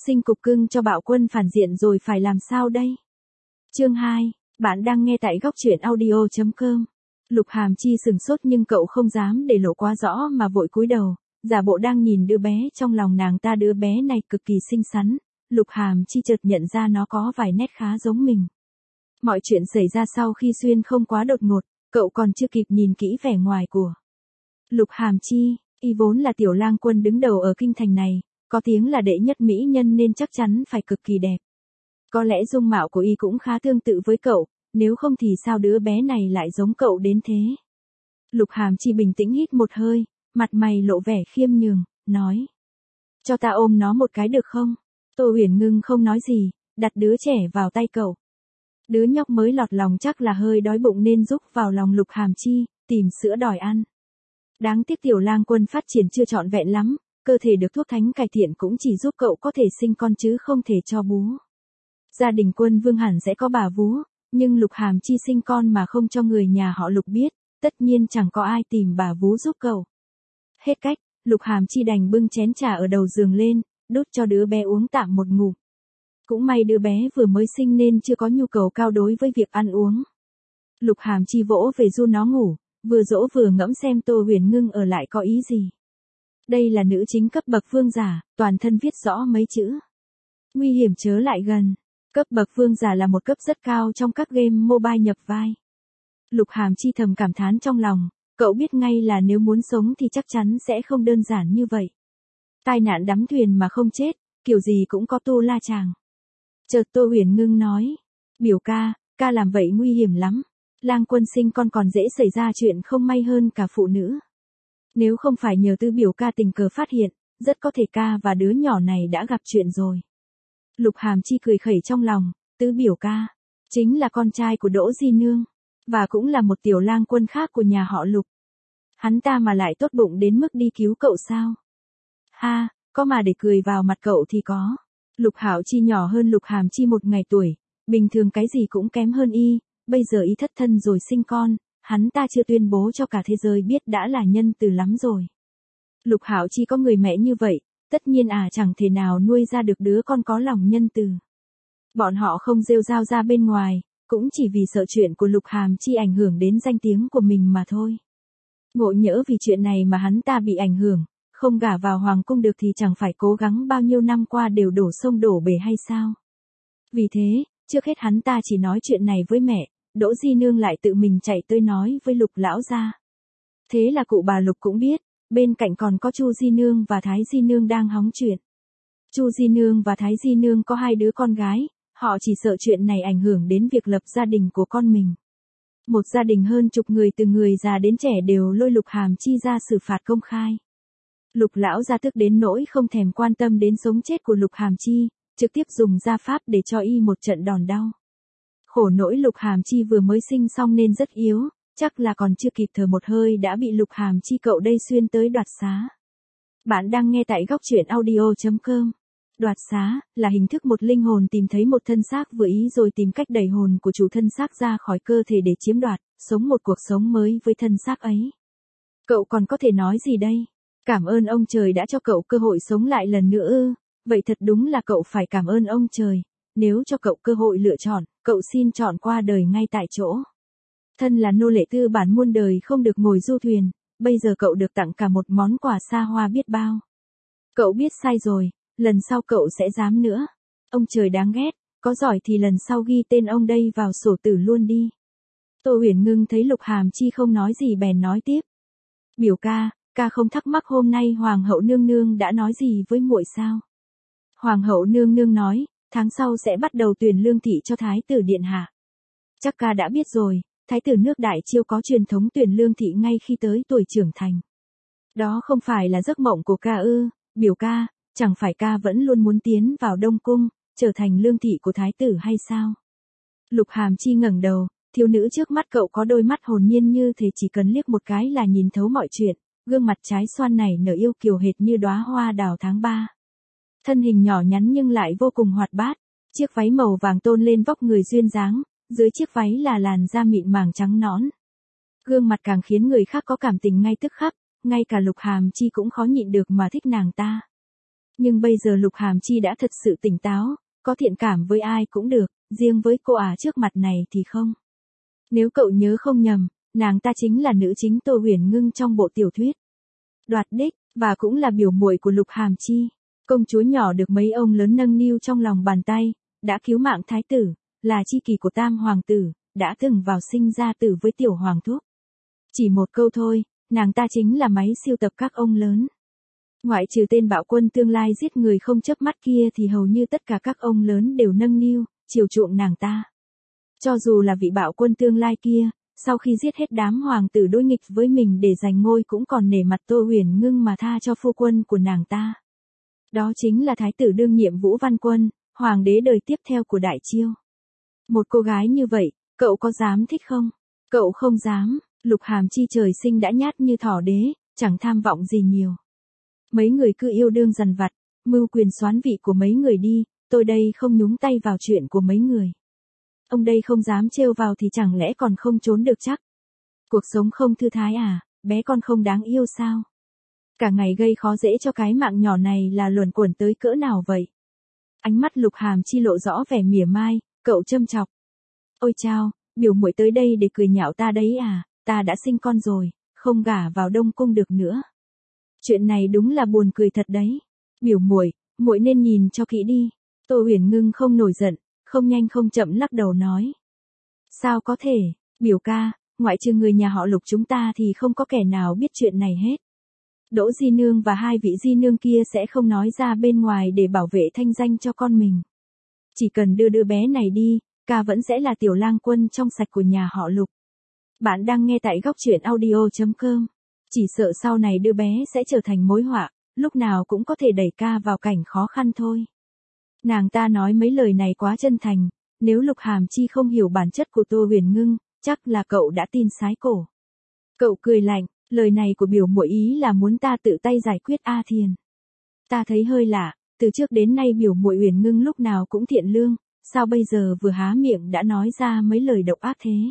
Sinh cục cưng cho bạo quân phản diện rồi phải làm sao đây? Chương 2, bạn đang nghe tại góc truyện audio.com. Lục Hàm Chi sừng sốt nhưng cậu không dám để lộ quá rõ mà vội cúi đầu, giả bộ đang nhìn đứa bé trong lòng nàng ta. Đứa bé này cực kỳ xinh xắn, Lục Hàm Chi chợt nhận ra nó có vài nét khá giống mình. Mọi chuyện xảy ra sau khi xuyên không quá đột ngột, cậu còn chưa kịp nhìn kỹ vẻ ngoài của Lục Hàm Chi. Y vốn là tiểu lang quân đứng đầu ở kinh thành này, có tiếng là đệ nhất mỹ nhân nên chắc chắn phải cực kỳ đẹp. Có lẽ dung mạo của y cũng khá tương tự với cậu, nếu không thì sao đứa bé này lại giống cậu đến thế? Lục Hàm Chi bình tĩnh hít một hơi, mặt mày lộ vẻ khiêm nhường, nói. Cho ta ôm nó một cái được không? Tô Huyền Ngưng không nói gì, đặt đứa trẻ vào tay cậu. Đứa nhóc mới lọt lòng chắc là hơi đói bụng nên rúc vào lòng Lục Hàm Chi, tìm sữa đòi ăn. Đáng tiếc tiểu lang quân phát triển chưa trọn vẹn lắm, cơ thể được thuốc thánh cải thiện cũng chỉ giúp cậu có thể sinh con chứ không thể cho bú. Gia đình Quân Vương hẳn sẽ có bà vú, nhưng Lục Hàm Chi sinh con mà không cho người nhà họ Lục biết, tất nhiên chẳng có ai tìm bà vú giúp cậu. Hết cách, Lục Hàm Chi đành bưng chén trà ở đầu giường lên, đút cho đứa bé uống tạm một ngụm. Cũng may đứa bé vừa mới sinh nên chưa có nhu cầu cao đối với việc ăn uống. Lục Hàm Chi vỗ về ru nó ngủ, vừa dỗ vừa ngẫm xem Tô Huyền Ngưng ở lại có ý gì. Đây là nữ chính cấp bậc vương giả, toàn thân viết rõ mấy chữ. Nguy hiểm chớ lại gần. Cấp bậc vương giả là một cấp rất cao trong các game mobile nhập vai. Lục Hàm Chi thầm cảm thán trong lòng, cậu biết ngay là nếu muốn sống thì chắc chắn sẽ không đơn giản như vậy. Tai nạn đắm thuyền mà không chết, kiểu gì cũng có tu la chàng. Chợt Tô Huyền Ngưng nói, biểu ca, ca làm vậy nguy hiểm lắm. Lang quân sinh con còn dễ xảy ra chuyện không may hơn cả phụ nữ. Nếu không phải nhờ Tư biểu ca tình cờ phát hiện, rất có thể ca và đứa nhỏ này đã gặp chuyện rồi. Lục Hàm Chi cười khẩy trong lòng, Tư biểu ca, chính là con trai của Đỗ Di Nương, và cũng là một tiểu lang quân khác của nhà họ Lục. Hắn ta mà lại tốt bụng đến mức đi cứu cậu sao? Ha, có mà để cười vào mặt cậu thì có. Lục Hạo Chi nhỏ hơn Lục Hàm Chi một ngày tuổi, bình thường cái gì cũng kém hơn y, bây giờ y thất thân rồi sinh con, hắn ta chưa tuyên bố cho cả thế giới biết đã là nhân từ lắm rồi. Lục Hạo Chi có người mẹ như vậy, tất nhiên chẳng thể nào nuôi ra được đứa con có lòng nhân từ. Bọn họ không rêu rao ra bên ngoài, cũng chỉ vì sợ chuyện của Lục Hàm Chi ảnh hưởng đến danh tiếng của mình mà thôi. Ngộ nhỡ vì chuyện này mà hắn ta bị ảnh hưởng, không gả vào hoàng cung được thì chẳng phải cố gắng bao nhiêu năm qua đều đổ sông đổ bể hay sao? Vì thế, trước hết hắn ta chỉ nói chuyện này với mẹ, Đỗ Di Nương lại tự mình chạy tới nói với Lục lão gia. Thế là cụ bà Lục cũng biết, bên cạnh còn có Chu Di Nương và Thái Di Nương đang hóng chuyện. Chu Di Nương và Thái Di Nương có 2 đứa con gái, họ chỉ sợ chuyện này ảnh hưởng đến việc lập gia đình của con mình. Một gia đình hơn chục người từ người già đến trẻ đều lôi Lục Hàm Chi ra xử phạt công khai. Lục lão gia tức đến nỗi không thèm quan tâm đến sống chết của Lục Hàm Chi, trực tiếp dùng gia pháp để cho y một trận đòn đau. Khổ nỗi Lục Hàm Chi vừa mới sinh xong nên rất yếu, chắc là còn chưa kịp thở một hơi đã bị Lục Hàm Chi cậu đây xuyên tới đoạt xá. Bạn đang nghe tại góc truyện audio.com. Đoạt xá là hình thức một linh hồn tìm thấy một thân xác vừa ý rồi tìm cách đẩy hồn của chủ thân xác ra khỏi cơ thể để chiếm đoạt, sống một cuộc sống mới với thân xác ấy. Cậu còn có thể nói gì đây? Cảm ơn ông trời đã cho cậu cơ hội sống lại lần nữa ư? Vậy thật đúng là cậu phải cảm ơn ông trời. Nếu cho cậu cơ hội lựa chọn, cậu xin chọn qua đời ngay tại chỗ. Thân là nô lệ tư bản muôn đời không được ngồi du thuyền, bây giờ cậu được tặng cả một món quà xa hoa biết bao. Cậu biết sai rồi, lần sau cậu sẽ dám nữa. Ông trời đáng ghét, có giỏi thì lần sau ghi tên ông đây vào sổ tử luôn đi. Tô Huyền Ngưng thấy Lục Hàm Chi không nói gì bèn nói tiếp. Biểu ca, ca không thắc mắc hôm nay Hoàng hậu nương nương đã nói gì với muội sao? Hoàng hậu nương nương nói, tháng sau sẽ bắt đầu tuyển lương thị cho thái tử điện hạ. Chắc ca đã biết rồi, thái tử nước Đại Chiêu có truyền thống tuyển lương thị ngay khi tới tuổi trưởng thành. Đó không phải là giấc mộng của ca ư? Biểu ca, chẳng phải ca vẫn luôn muốn tiến vào Đông Cung, trở thành lương thị của thái tử hay sao? Lục Hàm Chi ngẩng đầu, thiếu nữ trước mắt cậu có đôi mắt hồn nhiên như thể chỉ cần liếc một cái là nhìn thấu mọi chuyện, gương mặt trái xoan này nở yêu kiều hệt như đóa hoa đào tháng 3. Thân hình nhỏ nhắn nhưng lại vô cùng hoạt bát, chiếc váy màu vàng tôn lên vóc người duyên dáng, dưới chiếc váy là làn da mịn màng trắng nõn. Gương mặt càng khiến người khác có cảm tình ngay tức khắc, ngay cả Lục Hàm Chi cũng khó nhịn được mà thích nàng ta. Nhưng bây giờ Lục Hàm Chi đã thật sự tỉnh táo, có thiện cảm với ai cũng được, riêng với cô trước mặt này thì không. Nếu cậu nhớ không nhầm, nàng ta chính là nữ chính Tô Huyền Ngưng trong bộ tiểu thuyết Đoạt Đích, và cũng là biểu muội của Lục Hàm Chi. Công chúa nhỏ được mấy ông lớn nâng niu trong lòng bàn tay, đã cứu mạng thái tử, là chi kỷ của tam hoàng tử, đã từng vào sinh ra tử với tiểu hoàng thúc. Chỉ một câu thôi, nàng ta chính là máy siêu tập các ông lớn. Ngoại trừ tên bạo quân tương lai giết người không chớp mắt kia thì hầu như tất cả các ông lớn đều nâng niu, chiều chuộng nàng ta. Cho dù là vị bạo quân tương lai kia, sau khi giết hết đám hoàng tử đối nghịch với mình để giành ngôi cũng còn nể mặt Tô Huyền Ngưng mà tha cho phu quân của nàng ta. Đó chính là thái tử đương nhiệm Vũ Văn Quân, hoàng đế đời tiếp theo của Đại Chiêu. Một cô gái như vậy, cậu có dám thích không? Cậu không dám. Lục Hàm Chi trời sinh đã nhát như thỏ đế, chẳng tham vọng gì nhiều. Mấy người cứ yêu đương dằn vặt, mưu quyền soán vị của mấy người đi, tôi đây không nhúng tay vào chuyện của mấy người. Ông đây không dám trêu vào thì chẳng lẽ còn không trốn được chắc? Cuộc sống không thư thái bé con không đáng yêu sao? Cả ngày gây khó dễ cho cái mạng nhỏ này là luẩn quẩn tới cỡ nào vậy? Ánh mắt Lục Hàm Chi lộ rõ vẻ mỉa mai, cậu châm chọc. Ôi chao, biểu muội tới đây để cười nhạo ta đấy ta đã sinh con rồi, không gả vào Đông Cung được nữa. Chuyện này đúng là buồn cười thật đấy. Biểu muội nên nhìn cho kỹ đi. Tô Huyền Ngưng không nổi giận, không nhanh không chậm lắc đầu nói. Sao có thể, biểu ca, ngoại trừ người nhà họ Lục chúng ta thì không có kẻ nào biết chuyện này hết. Đỗ Di Nương và hai vị Di Nương kia sẽ không nói ra bên ngoài để bảo vệ thanh danh cho con mình. Chỉ cần đưa đứa bé này đi, ca vẫn sẽ là tiểu lang quân trong sạch của nhà họ Lục. Bạn đang nghe tại góc truyện audio.com. Chỉ sợ sau này đứa bé sẽ trở thành mối họa, lúc nào cũng có thể đẩy ca vào cảnh khó khăn thôi. Nàng ta nói mấy lời này quá chân thành, nếu Lục Hàm Chi không hiểu bản chất của Tô Huyền Ngưng, chắc là cậu đã tin sái cổ. Cậu cười lạnh, lời này của biểu muội ý là muốn ta tự tay giải quyết A Thiền. Ta thấy hơi lạ, từ trước đến nay biểu muội Huyền Ngưng lúc nào cũng thiện lương, sao bây giờ vừa há miệng đã nói ra mấy lời độc ác thế?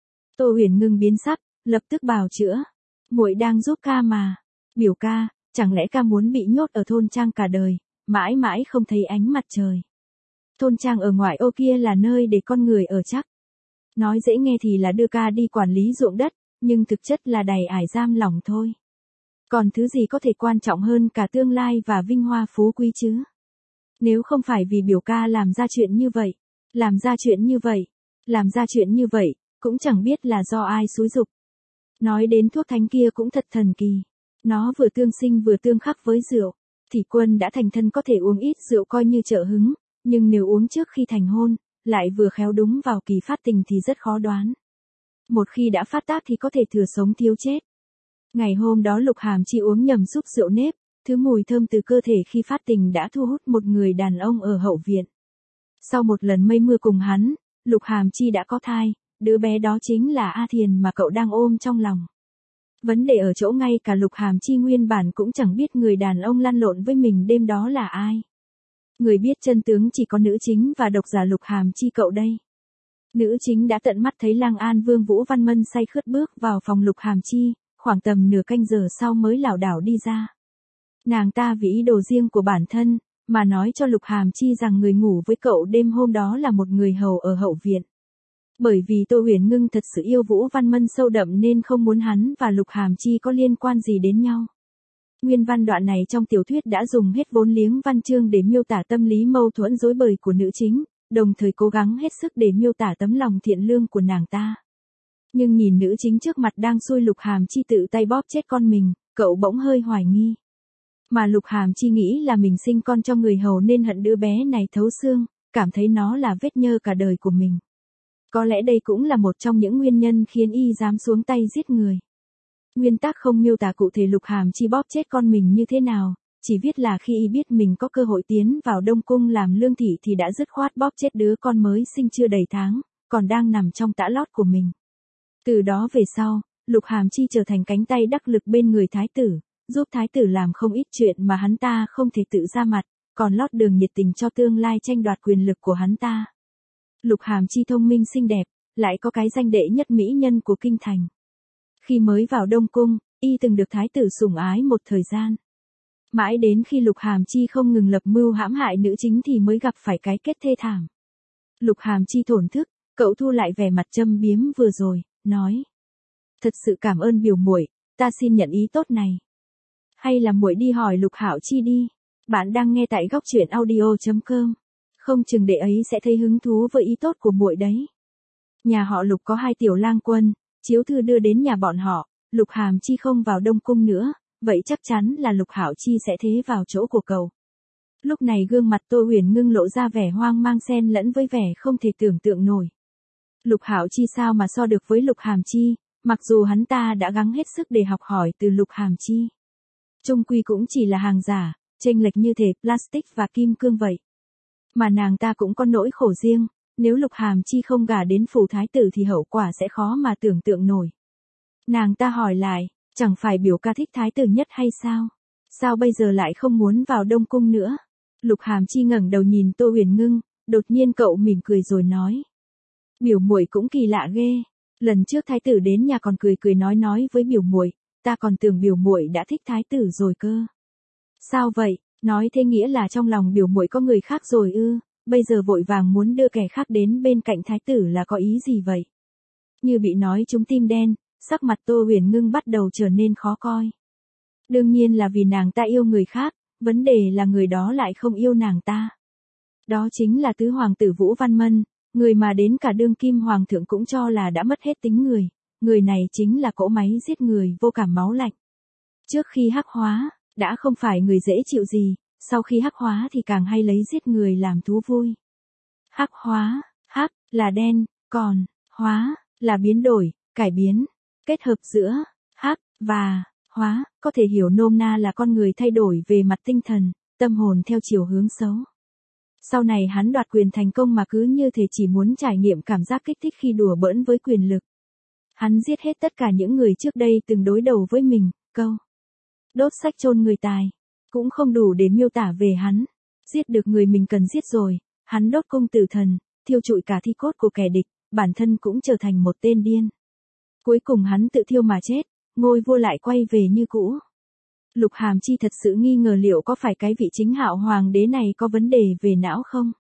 Tô Huyền Ngưng biến sắc, lập tức bào chữa. Muội đang giúp ca mà. Biểu ca, chẳng lẽ ca muốn bị nhốt ở thôn trang cả đời, mãi mãi không thấy ánh mặt trời? Thôn trang ở ngoại ô kia là nơi để con người ở chắc. Nói dễ nghe thì là đưa ca đi quản lý ruộng đất, nhưng thực chất là đầy ải giam lòng thôi. Còn thứ gì có thể quan trọng hơn cả tương lai và vinh hoa phú quý chứ? Nếu không phải vì biểu ca làm ra chuyện như vậy, cũng chẳng biết là do ai xúi giục. Nói đến thuốc thánh kia cũng thật thần kỳ. Nó vừa tương sinh vừa tương khắc với rượu. Thì Quân đã thành thân có thể uống ít rượu coi như trợ hứng, nhưng nếu uống trước khi thành hôn, lại vừa khéo đúng vào kỳ phát tình thì rất khó đoán. Một khi đã phát tác thì có thể thừa sống thiếu chết. Ngày hôm đó Lục Hàm Chi uống nhầm xúc rượu nếp, thứ mùi thơm từ cơ thể khi phát tình đã thu hút một người đàn ông ở hậu viện. Sau một lần mây mưa cùng hắn, Lục Hàm Chi đã có thai, đứa bé đó chính là A Thiền mà cậu đang ôm trong lòng. Vấn đề ở chỗ ngay cả Lục Hàm Chi nguyên bản cũng chẳng biết người đàn ông lăn lộn với mình đêm đó là ai. Người biết chân tướng chỉ có nữ chính và độc giả Lục Hàm Chi cậu đây. Nữ chính đã tận mắt thấy Lang An Vương Vũ Văn Mân say khướt bước vào phòng Lục Hàm Chi, khoảng tầm nửa canh giờ sau mới lảo đảo đi ra. Nàng ta vì ý đồ riêng của bản thân, mà nói cho Lục Hàm Chi rằng người ngủ với cậu đêm hôm đó là một người hầu ở hậu viện. Bởi vì Tô Huyền Ngưng thật sự yêu Vũ Văn Mân sâu đậm nên không muốn hắn và Lục Hàm Chi có liên quan gì đến nhau. Nguyên văn đoạn này trong tiểu thuyết đã dùng hết vốn liếng văn chương để miêu tả tâm lý mâu thuẫn rối bời của nữ chính, đồng thời cố gắng hết sức để miêu tả tấm lòng thiện lương của nàng ta. Nhưng nhìn nữ chính trước mặt đang xui Lục Hàm Chi tự tay bóp chết con mình, cậu bỗng hơi hoài nghi. Mà Lục Hàm Chi nghĩ là mình sinh con cho người hầu nên hận đứa bé này thấu xương, cảm thấy nó là vết nhơ cả đời của mình. Có lẽ đây cũng là một trong những nguyên nhân khiến y dám xuống tay giết người. Nguyên tắc không miêu tả cụ thể Lục Hàm Chi bóp chết con mình như thế nào, chỉ viết là khi y biết mình có cơ hội tiến vào Đông Cung làm lương thị thì đã dứt khoát bóp chết đứa con mới sinh chưa đầy tháng, còn đang nằm trong tã lót của mình. Từ đó về sau, Lục Hàm Chi trở thành cánh tay đắc lực bên người thái tử, giúp thái tử làm không ít chuyện mà hắn ta không thể tự ra mặt, còn lót đường nhiệt tình cho tương lai tranh đoạt quyền lực của hắn ta. Lục Hàm Chi thông minh xinh đẹp, lại có cái danh đệ nhất mỹ nhân của kinh thành. Khi mới vào Đông Cung, y từng được thái tử sủng ái một thời gian. Mãi đến khi Lục Hàm Chi không ngừng lập mưu hãm hại nữ chính thì mới gặp phải cái kết thê thảm. Lục Hàm Chi thổn thức, cậu thu lại vẻ mặt châm biếm vừa rồi, nói. Thật sự cảm ơn biểu muội, ta xin nhận ý tốt này. Hay là muội đi hỏi Lục Hạo Chi đi. Bạn đang nghe tại góc truyện audio.com. Không chừng đệ ấy sẽ thấy hứng thú với ý tốt của muội đấy. Nhà họ Lục có 2 tiểu lang quân, chiếu thư đưa đến nhà bọn họ, Lục Hàm Chi không vào Đông Cung nữa, vậy chắc chắn là Lục Hạo Chi sẽ thế vào chỗ của cậu. Lúc này gương mặt Tô Huyền Ngưng lộ ra vẻ hoang mang xen lẫn với vẻ không thể tưởng tượng nổi. Lục Hạo Chi sao mà so được với Lục Hàm Chi, mặc dù hắn ta đã gắng hết sức để học hỏi từ Lục Hàm Chi. Chung quy cũng chỉ là hàng giả, chênh lệch như thể plastic và kim cương vậy. Mà nàng ta cũng có nỗi khổ riêng, nếu Lục Hàm Chi không gả đến phủ thái tử thì hậu quả sẽ khó mà tưởng tượng nổi. Nàng ta hỏi lại, chẳng phải biểu ca thích thái tử nhất hay sao? Sao bây giờ lại không muốn vào Đông Cung nữa? Lục Hàm Chi ngẩng đầu nhìn Tô Huyền Ngưng, đột nhiên cậu mỉm cười rồi nói. Biểu muội cũng kỳ lạ ghê, lần trước thái tử đến nhà còn cười cười nói với biểu muội, ta còn tưởng biểu muội đã thích thái tử rồi cơ. Sao vậy, nói thế nghĩa là trong lòng biểu muội có người khác rồi ư, bây giờ vội vàng muốn đưa kẻ khác đến bên cạnh thái tử là có ý gì vậy? Như bị nói trúng tim đen, sắc mặt Tô Huyền Ngưng bắt đầu trở nên khó coi. Đương nhiên là vì nàng ta yêu người khác, vấn đề là người đó lại không yêu nàng ta. Đó chính là tứ hoàng tử Vũ Văn Mân, người mà đến cả đương kim hoàng thượng cũng cho là đã mất hết tính người. Người này chính là cỗ máy giết người vô cảm máu lạnh. Trước khi hắc hóa, đã không phải người dễ chịu gì, sau khi hắc hóa thì càng hay lấy giết người làm thú vui. Hắc hóa, hắc là đen, còn hóa là biến đổi, cải biến, kết hợp giữa hắc và hóa, có thể hiểu nôm na là con người thay đổi về mặt tinh thần, tâm hồn theo chiều hướng xấu. Sau này hắn đoạt quyền thành công mà cứ như thể chỉ muốn trải nghiệm cảm giác kích thích khi đùa bỡn với quyền lực. Hắn giết hết tất cả những người trước đây từng đối đầu với mình, câu đốt xác chôn người tài, cũng không đủ để miêu tả về hắn. Giết được người mình cần giết rồi, hắn đốt cung tử thần, thiêu trụi cả thi cốt của kẻ địch, bản thân cũng trở thành một tên điên. Cuối cùng hắn tự thiêu mà chết, ngôi vua lại quay về như cũ. Lục Hàm Chi thật sự nghi ngờ liệu có phải cái vị chính hạo hoàng đế này có vấn đề về não không?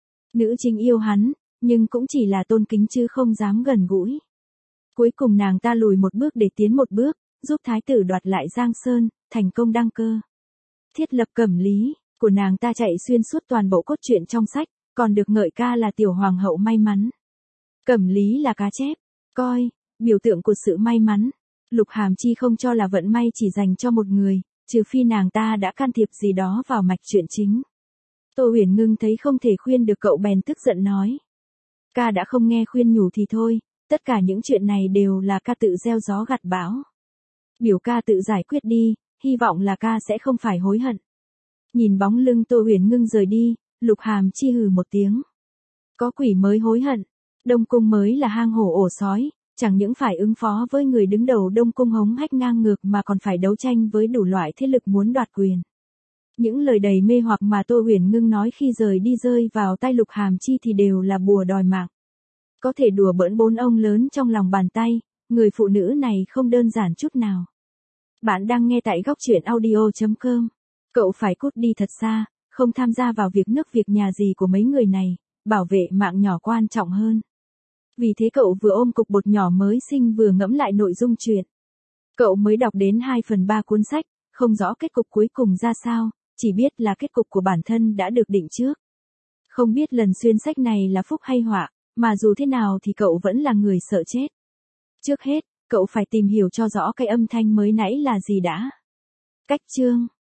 Nữ chính yêu hắn, nhưng cũng chỉ là tôn kính chứ không dám gần gũi. Cuối cùng nàng ta lùi một bước để tiến một bước, giúp thái tử đoạt lại Giang Sơn, thành công đăng cơ. Thiết lập cẩm lý của nàng ta chạy xuyên suốt toàn bộ cốt truyện trong sách, còn được ngợi ca là tiểu hoàng hậu may mắn. Cẩm lý là cá chép, coi, biểu tượng của sự may mắn. Lục Hàm Chi không cho là vận may chỉ dành cho một người, trừ phi nàng ta đã can thiệp gì đó vào mạch truyện chính. Tô Huyền Ngưng thấy không thể khuyên được cậu bèn tức giận nói. Ca đã không nghe khuyên nhủ thì thôi, tất cả những chuyện này đều là ca tự gieo gió gặt bão. Biểu ca tự giải quyết đi, hy vọng là ca sẽ không phải hối hận. Nhìn bóng lưng Tô Huyền Ngưng rời đi, Lục Hàm Chi hừ một tiếng. Có quỷ mới hối hận, Đông Cung mới là hang hổ ổ sói, chẳng những phải ứng phó với người đứng đầu Đông Cung hống hách ngang ngược mà còn phải đấu tranh với đủ loại thế lực muốn đoạt quyền. Những lời đầy mê hoặc mà Tô Huyền Ngưng nói khi rời đi rơi vào tay Lục Hàm Chi thì đều là bùa đòi mạng. Có thể đùa bỡn 4 ông lớn trong lòng bàn tay, người phụ nữ này không đơn giản chút nào. Bạn đang nghe tại góc truyện audio.com. Cậu phải cút đi thật xa, không tham gia vào việc nước việc nhà gì của mấy người này, bảo vệ mạng nhỏ quan trọng hơn. Vì thế cậu vừa ôm cục bột nhỏ mới sinh vừa ngẫm lại nội dung truyện. Cậu mới đọc đến 2/3 cuốn sách, không rõ kết cục cuối cùng ra sao, chỉ biết là kết cục của bản thân đã được định trước. Không biết lần xuyên sách này là phúc hay họa, mà dù thế nào thì cậu vẫn là người sợ chết. Trước hết, cậu phải tìm hiểu cho rõ cái âm thanh mới nãy là gì đã. Cách chương